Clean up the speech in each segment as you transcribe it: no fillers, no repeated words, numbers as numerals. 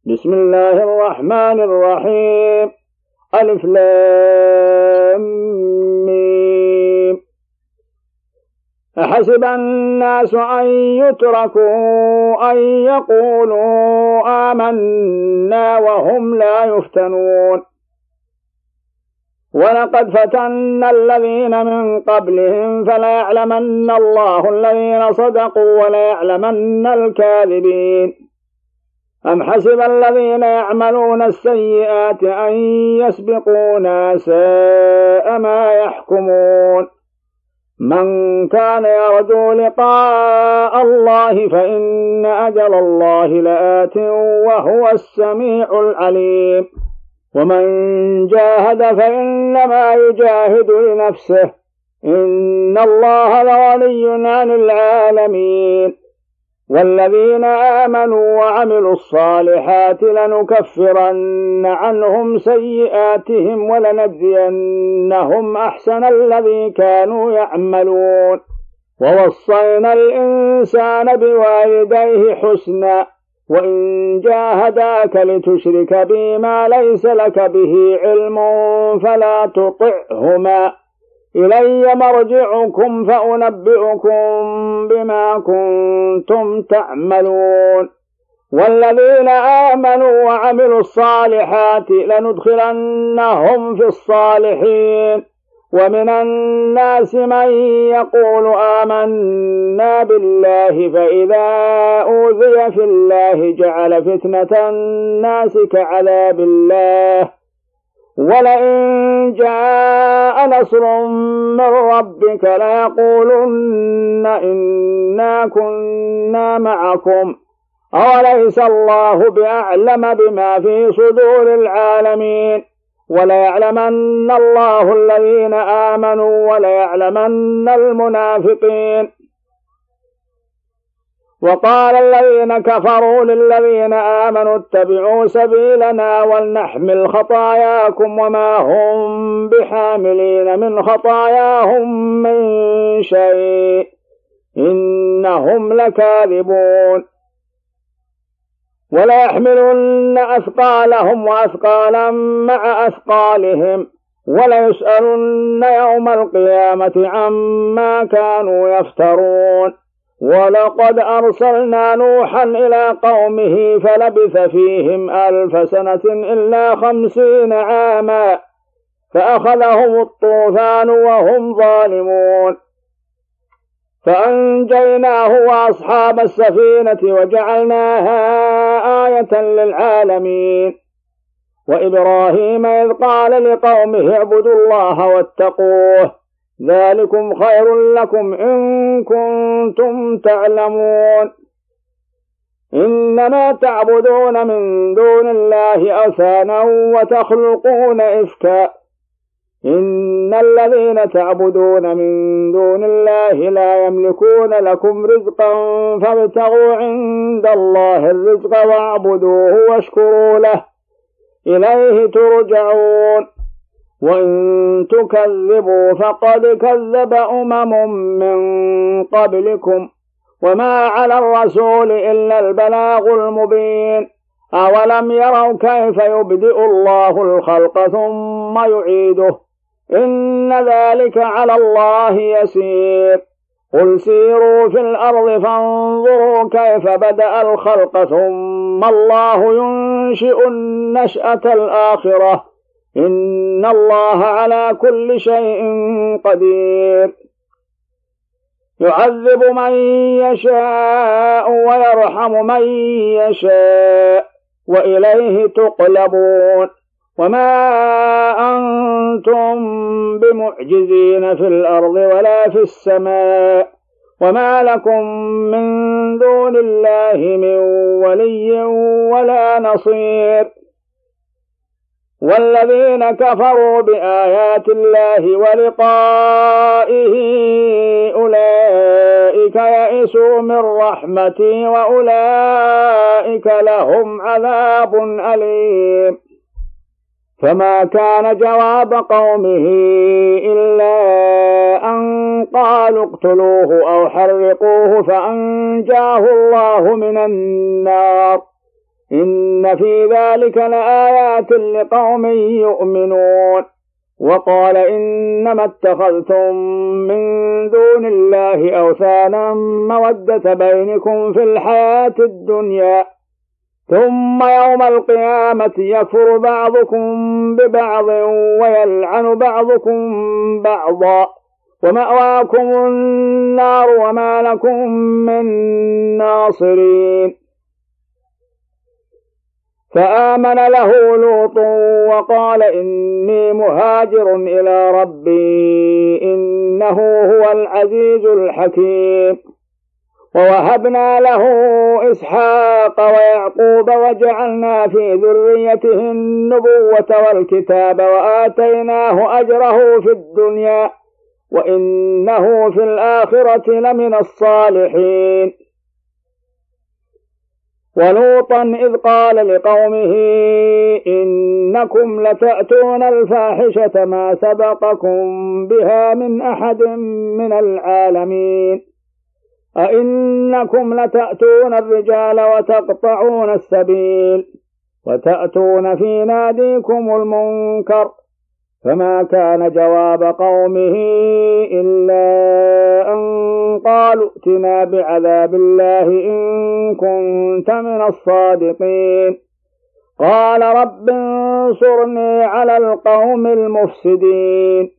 بسم الله الرحمن الرحيم. ألف لام ميم. أحسب الناس أن يتركوا أن يقولوا آمنا وهم لا يفتنون. ولقد فتنا الذين من قبلهم فليعلمن الله الذين صدقوا وليعلمن الكاذبين. أم حسب الذين يعملون السيئات أن يسبقونا ساء ما يحكمون. من كان يرجو لقاء الله فإن أجل الله لآت وهو السميع العليم. ومن جاهد فإنما يجاهد لنفسه إن الله لغني عن العالمين. والذين آمنوا وعملوا الصالحات لنكفرن عنهم سيئاتهم ولنجزينهم أحسن الذي كانوا يعملون. ووصينا الإنسان بوالديه حسنا وإن جاهداك لتشرك بي ما ليس لك به علم فلا تطعهما إلي مرجعكم فأنبئكم بما كنتم تعملون. والذين آمنوا وعملوا الصالحات لندخلنهم في الصالحين. ومن الناس من يقول آمنا بالله فإذا أوذي في الله جعل فتنة الناس كعذاب الله ولئن جاء نصر من ربك ليقولن إنا كنا معكم أوليس الله بأعلم بما في صدور العالمين. وليعلمن الله الذين آمنوا وليعلمن المنافقين. وقال الذين كفروا للذين آمنوا اتبعوا سبيلنا ولنحمل خطاياكم وما هم بحاملين من خطاياهم من شيء إنهم لكاذبون. وليحملن أثقالهم وأثقالا مع أثقالهم وليسألن يوم القيامة عما كانوا يفترون. ولقد أرسلنا نوحا إلى قومه فلبث فيهم 1000 سنة إلا 50 عاما فأخذهم الطوفان وهم ظالمون فأنجيناه وأصحاب السفينة وجعلناها آية للعالمين. وإبراهيم إذ قال لقومه اعبدوا الله واتقوه ذلكم خير لكم إن كنتم تعلمون. إنما تعبدون من دون الله أوثانا وتخلقون إفكا إن الذين تعبدون من دون الله لا يملكون لكم رزقا فابتغوا عند الله الرزق واعبدوه واشكروا له إليه ترجعون. وإن تكذبوا فقد كذب من قبلكم وما على الرسول إلا البلاغ المبين. أولم يروا كيف يبدئ الله الخلق ثم يعيده إن ذلك على الله يسير. قل سيروا في الأرض فانظروا كيف بدأ الخلق ثم الله ينشئ النشأة الآخرة إن الله على كل شيء قدير. يعذب من يشاء ويرحم من يشاء وإليه تقلبون. وما أنتم بمعجزين في الأرض ولا في السماء وما لكم من دون الله من ولي ولا نصير. والذين كفروا بآيات الله ولقائه أولئك يئسوا من رحمتي وأولئك لهم عذاب أليم. فما كان جواب قومه إلا أن قالوا اقتلوه أو حرقوه فأنجاه الله من النار إن في ذلك لآيات لقوم يؤمنون. وقال إنما اتخذتم من دون الله أوثانا مودة بينكم في الحياة الدنيا ثم يوم القيامة يكفر بعضكم ببعض ويلعن بعضكم بعضا ومأواكم النار وما لكم من ناصرين. فآمن له لوط وقال إني مهاجر إلى ربي إنه هو العزيز الحكيم. ووهبنا له إسحاق ويعقوب وجعلنا في ذريته النبوة والكتاب وآتيناه أجره في الدنيا وإنه في الآخرة لمن الصالحين. ولوطا إذ قال لقومه إنكم لتأتون الفاحشة ما سبقكم بها من أحد من العالمين أئنكم لتأتون الرجال وتقطعون السبيل وتأتون في ناديكم المنكر. فما كان جواب قومه إلا أن قالوا ائتنا بعذاب الله إن كنت من الصادقين. قال رب انصرني على القوم المفسدين.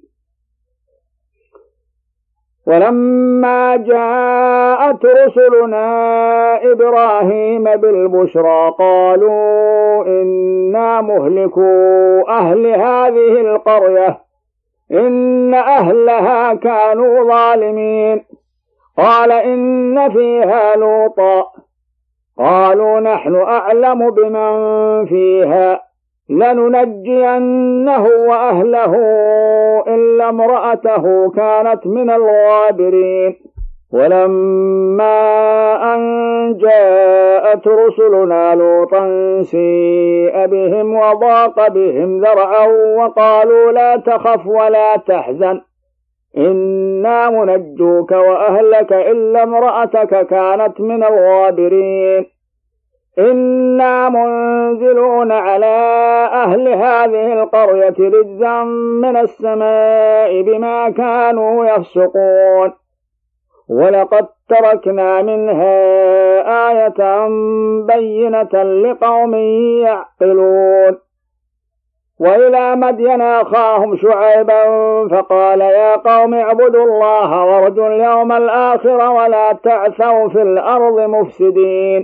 ولما جاءت رسلنا إبراهيم بالبشرى قالوا إنا مهلكو أهل هذه القرية إن أهلها كانوا ظالمين. قال إن فيها لوطا قالوا نحن أعلم بمن فيها لننجينه وأهله إلا امرأته كانت من الغابرين. ولما أن جاءت رسلنا لوطا سيء بهم وضاق بهم ذرعا وقالوا لا تخف ولا تحزن إنا منجوك وأهلك إلا امرأتك كانت من الغابرين. إنا منزلون على أهل هذه القرية رجزا من السماء بما كانوا يفسقون. ولقد تركنا منها آية بينة لقوم يعقلون. وإلى مدين أخاهم شعيبا فقال يا قوم اعبدوا الله وارجوا اليوم الآخر ولا تعثوا في الأرض مفسدين.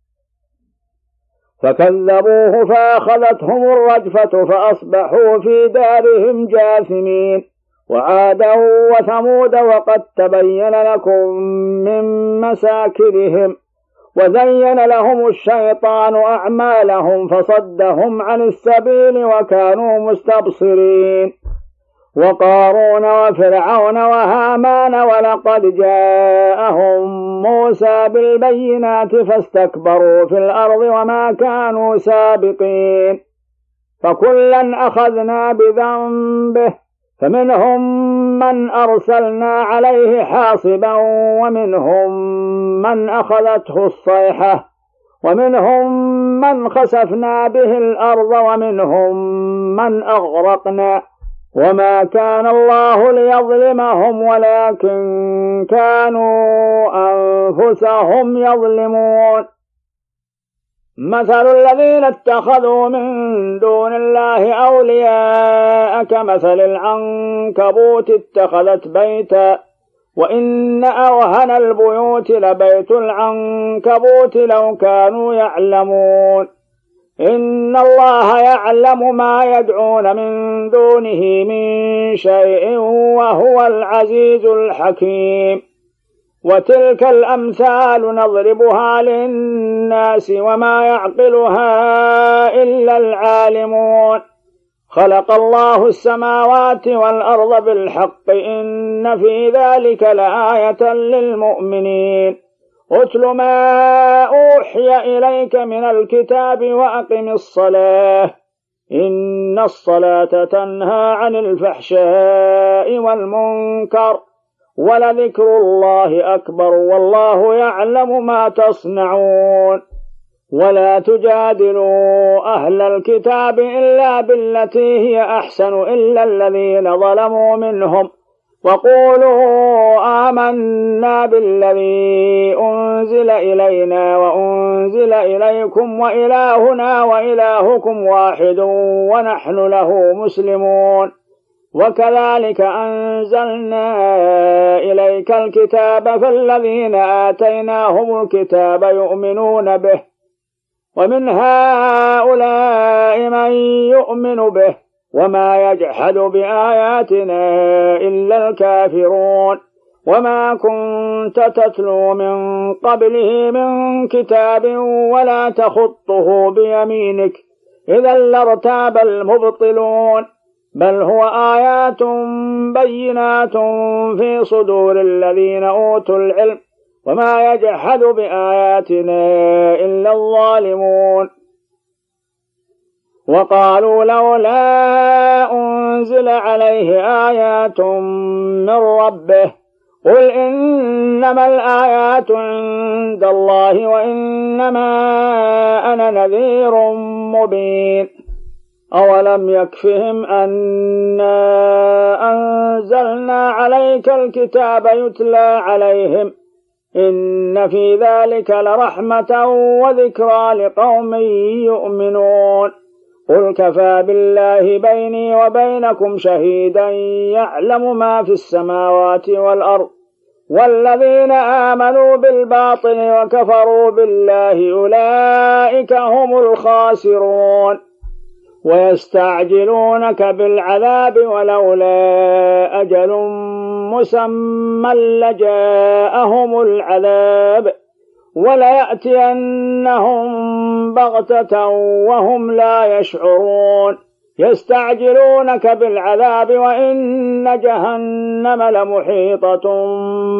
فكذبوه فأخذتهم الرجفة فأصبحوا في دارهم جاثمين. وعادا وثمود وقد تبين لكم من مساكنهم وزين لهم الشيطان أعمالهم فصدهم عن السبيل وكانوا مستبصرين. وقارون وفرعون وهامان ولقد جاءهم موسى بالبينات فاستكبروا في الأرض وما كانوا سابقين. فكلا أخذنا بذنبه فمنهم من أرسلنا عليه حاصبا ومنهم من أخذته الصيحة ومنهم من خسفنا به الأرض ومنهم من أغرقنا. وما كان الله ليظلمهم ولكن كانوا أنفسهم يظلمون. مثل الذين اتخذوا من دون الله أولياء كمثل العنكبوت اتخذت بيتا وإن أوهن البيوت لبيت العنكبوت لو كانوا يعلمون. إن الله يعلم ما يدعون من دونه من شيء وهو العزيز الحكيم. وتلك الأمثال نضربها للناس وما يعقلها إلا العالمون. خلق الله السماوات والأرض بالحق إن في ذلك لآية للمؤمنين. اتل ما أوحي إليك من الكتاب وأقم الصلاة إن الصلاة تنهى عن الفحشاء والمنكر ولذكر الله أكبر والله يعلم ما تصنعون. ولا تجادلوا أهل الكتاب إلا بالتي هي أحسن إلا الذين ظلموا منهم وقولوا آمنا بالذي أنزل إلينا وأنزل إليكم وإلهنا وإلهكم واحد ونحن له مسلمون وكذلك أنزلنا إليك الكتاب فالذين آتيناهم الكتاب يؤمنون به ومن هؤلاء من يؤمن به وما يجحد بآياتنا إلا الكافرون وما كنت تتلو من قبله من كتاب ولا تخطه بيمينك إذا لارتاب المبطلون بل هو آيات بينات في صدور الذين أوتوا العلم وما يجحد بآياتنا إلا الظالمون وقالوا لولا أنزل عليه آيات من ربه قل إنما الآيات عند الله وإنما أنا نذير مبين أولم يكفهم أنا أنزلنا عليك الكتاب يتلى عليهم إن في ذلك لرحمة وذكرى لقوم يؤمنون قل كفى بالله بيني وبينكم شهيدا يعلم ما في السماوات والأرض والذين آمنوا بالباطل وكفروا بالله أولئك هم الخاسرون ويستعجلونك بالعذاب ولولا أجل مسمى لجاءهم العذاب وليأتينهم بغتة وهم لا يشعرون يستعجلونك بالعذاب وإن جهنم لمحيطة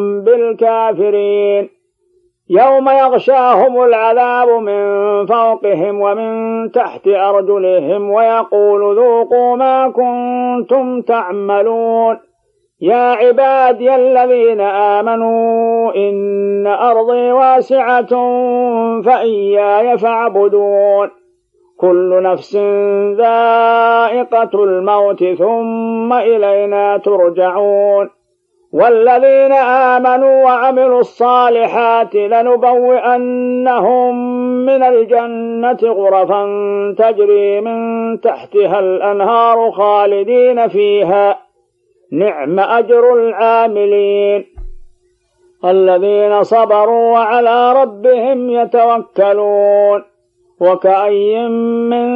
بالكافرين يوم يغشاهم العذاب من فوقهم ومن تحت أرجلهم ويقول ذوقوا ما كنتم تعملون يا عبادي الذين آمنوا إن أرضي واسعة فإياي فاعبدون كل نفس ذائقة الموت ثم إلينا ترجعون والذين آمنوا وعملوا الصالحات لنبوئنهم من الجنة غرفا تجري من تحتها الأنهار خالدين فيها نعم أجر العاملين الذين صبروا وعلى ربهم يتوكلون وكأي من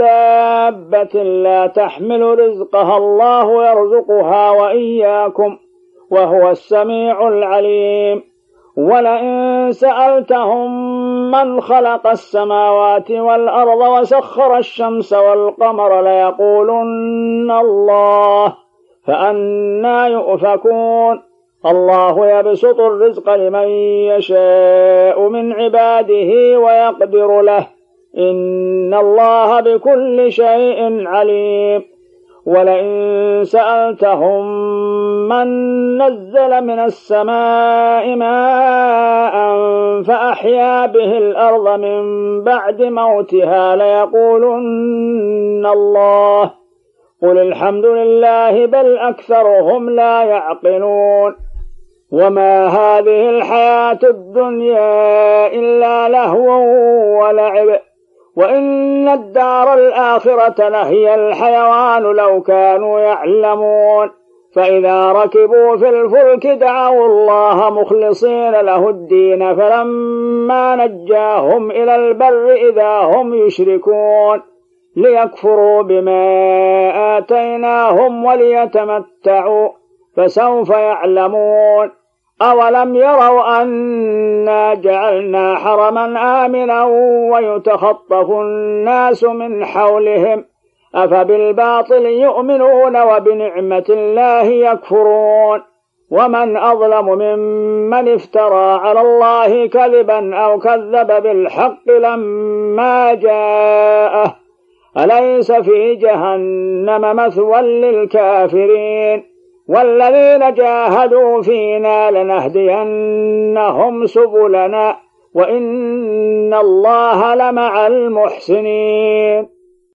دابة لا تحمل رزقها الله يرزقها وإياكم وهو السميع العليم ولئن سألتهم من خلق السماوات والأرض وسخر الشمس والقمر ليقولن الله فأنى يؤفكون الله يبسط الرزق لمن يشاء من عباده ويقدر له إن الله بكل شيء عليم ولئن سألتهم من نزل من السماء ماء فأحيا به الأرض من بعد موتها ليقولن الله قل الحمد لله بل أكثرهم لا يعقلون وما هذه الحياة الدنيا إلا لهو ولعب وإن الدار الآخرة لهي الحيوان لو كانوا يعلمون فإذا ركبوا في الفلك دعوا الله مخلصين له الدين فلما نجاهم إلى البر إذا هم يشركون ليكفروا بما آتيناهم وليتمتعوا فسوف يعلمون أولم يروا أنا جعلنا حرما آمنا ويتخطف الناس من حولهم أفبالباطل يؤمنون وبنعمة الله يكفرون ومن أظلم ممن افترى على الله كذبا أو كذب بالحق لما جاءه أليس في جهنم مثوى للكافرين والذين جاهدوا فينا لنهدينهم سبلنا وإن الله لمع المحسنين.